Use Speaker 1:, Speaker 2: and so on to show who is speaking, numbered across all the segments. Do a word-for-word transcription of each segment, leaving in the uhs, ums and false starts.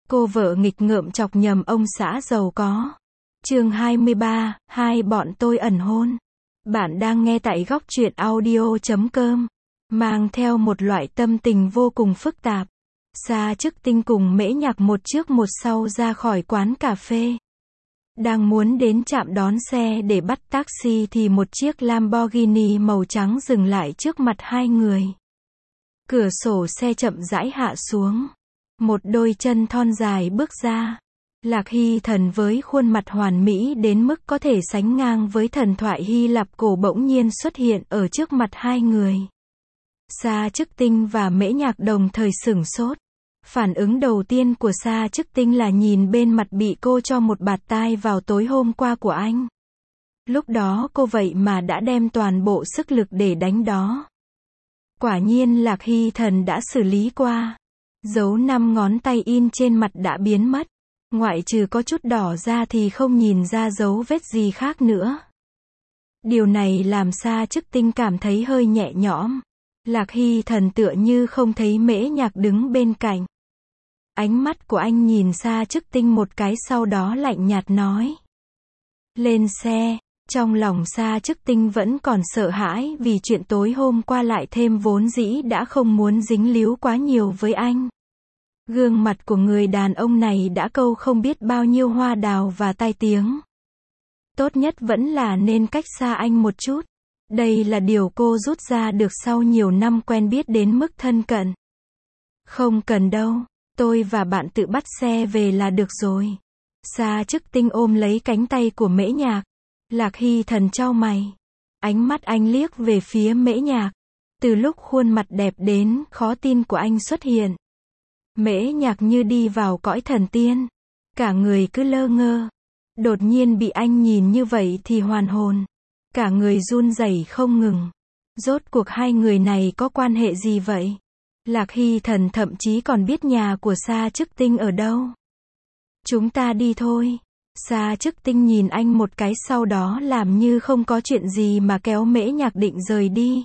Speaker 1: Cô vợ nghịch ngợm chọc nhầm ông xã giàu có. Chương hai mươi ba, hai bọn tôi ẩn hôn. Bạn đang nghe tại góc truyện audio chấm com, mang theo một loại tâm tình vô cùng phức tạp. Sa Chức Tinh cùng Mễ Nhạc một trước một sau ra khỏi quán cà phê. Đang muốn đến trạm đón xe để bắt taxi thì một chiếc Lamborghini màu trắng dừng lại trước mặt hai người. Cửa sổ xe chậm rãi hạ xuống. Một đôi chân thon dài bước ra. Lạc Hy Thần với khuôn mặt hoàn mỹ đến mức có thể sánh ngang với thần thoại Hy Lạp cổ bỗng nhiên xuất hiện ở trước mặt hai người. Sa Chức Tinh và Mễ Nhạc đồng thời sửng sốt. Phản ứng đầu tiên của Sa Chức Tinh là nhìn bên mặt bị cô cho một bạt tai vào tối hôm qua của anh. Lúc đó cô vậy mà đã đem toàn bộ sức lực để đánh đó. Quả nhiên Lạc Hy Thần đã xử lý qua. Dấu năm ngón tay in trên mặt đã biến mất. Ngoại trừ có chút đỏ ra thì không nhìn ra dấu vết gì khác nữa. Điều này làm Sa Chức Tinh cảm thấy hơi nhẹ nhõm. Lạc Hy Thần tựa như không thấy Mễ Nhạc đứng bên cạnh. Ánh mắt của anh nhìn Sa Chức Tinh một cái sau đó lạnh nhạt nói. Lên xe. Trong lòng Sa Chức Tinh vẫn còn sợ hãi vì chuyện tối hôm qua lại thêm vốn dĩ đã không muốn dính líu quá nhiều với anh. Gương mặt của người đàn ông này đã câu không biết bao nhiêu hoa đào và tai tiếng. Tốt nhất vẫn là nên cách xa anh một chút. Đây là điều cô rút ra được sau nhiều năm quen biết đến mức thân cận. Không cần đâu, tôi và bạn tự bắt xe về là được rồi. Sa Chức Tinh ôm lấy cánh tay của Mễ Nhạc. Lạc Hy Thần chau mày. Ánh mắt anh liếc về phía Mễ Nhạc. Từ lúc khuôn mặt đẹp đến khó tin của anh xuất hiện, Mễ Nhạc như đi vào cõi thần tiên. Cả người cứ lơ ngơ. Đột nhiên bị anh nhìn như vậy thì hoàn hồn. Cả người run rẩy không ngừng. Rốt cuộc hai người này có quan hệ gì vậy? Lạc Hy Thần thậm chí còn biết nhà của Sa Chức Tinh ở đâu. Chúng ta đi thôi. Sa Chức Tinh nhìn anh một cái sau đó làm như không có chuyện gì mà kéo Mễ Nhạc định rời đi.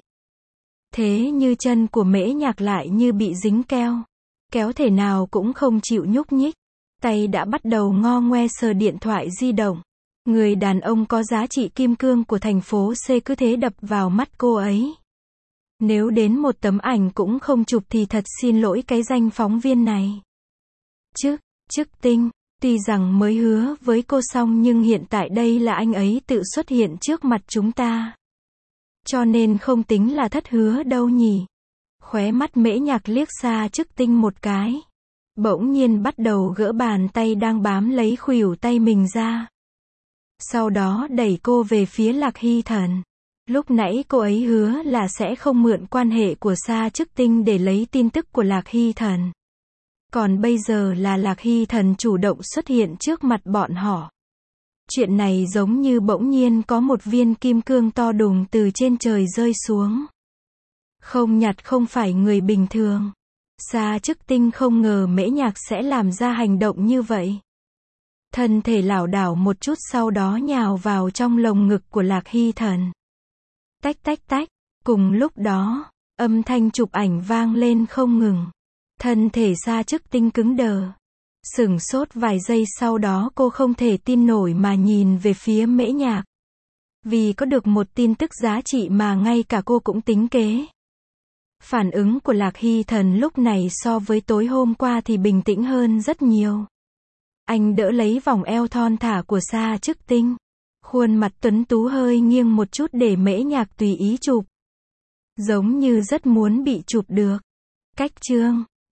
Speaker 1: Thế như chân của Mễ Nhạc lại như bị dính keo. Kéo thể nào cũng không chịu nhúc nhích. Tay đã bắt đầu ngo ngoe sờ điện thoại di động. Người đàn ông có giá trị kim cương của thành phố C cứ thế đập vào mắt cô ấy. Nếu đến một tấm ảnh cũng không chụp thì thật xin lỗi cái danh phóng viên này. Chức, Chức Tinh, tuy rằng mới hứa với cô xong nhưng hiện tại đây là anh ấy tự xuất hiện trước mặt chúng ta. Cho nên không tính là thất hứa đâu nhỉ. Khóe mắt Mễ Nhạc liếc Sa Chức Tinh một cái. Bỗng nhiên bắt đầu gỡ bàn tay đang bám lấy khuỷu tay mình ra. Sau đó đẩy cô về phía Lạc Hy Thần. Lúc nãy cô ấy hứa là sẽ không mượn quan hệ của Sa Chức Tinh để lấy tin tức của Lạc Hy Thần. Còn bây giờ là Lạc Hy Thần chủ động xuất hiện trước mặt bọn họ. Chuyện này giống như bỗng nhiên có một viên kim cương to đùng từ trên trời rơi xuống. Không nhặt không phải người bình thường. Sa Chức Tinh không ngờ Mễ Nhạc sẽ làm ra hành động như vậy. Thân thể lảo đảo một chút sau đó nhào vào trong lồng ngực của Lạc Hy Thần. Tách tách tách. Cùng lúc đó, âm thanh chụp ảnh vang lên không ngừng. Thân thể Sa Chức Tinh cứng đờ. Sửng sốt vài giây sau đó cô không thể tin nổi mà nhìn về phía Mễ Nhạc. Vì có được một tin tức giá trị mà ngay cả cô cũng tính kế. Phản ứng của Lạc Hy Thần lúc này so với tối hôm qua thì bình tĩnh hơn rất nhiều. Anh đỡ lấy vòng eo thon thả của Sa Chức Tinh. Khuôn mặt tuấn tú hơi nghiêng một chút để Mễ Nhạc tùy ý chụp. Giống như rất muốn bị chụp được. Cách chương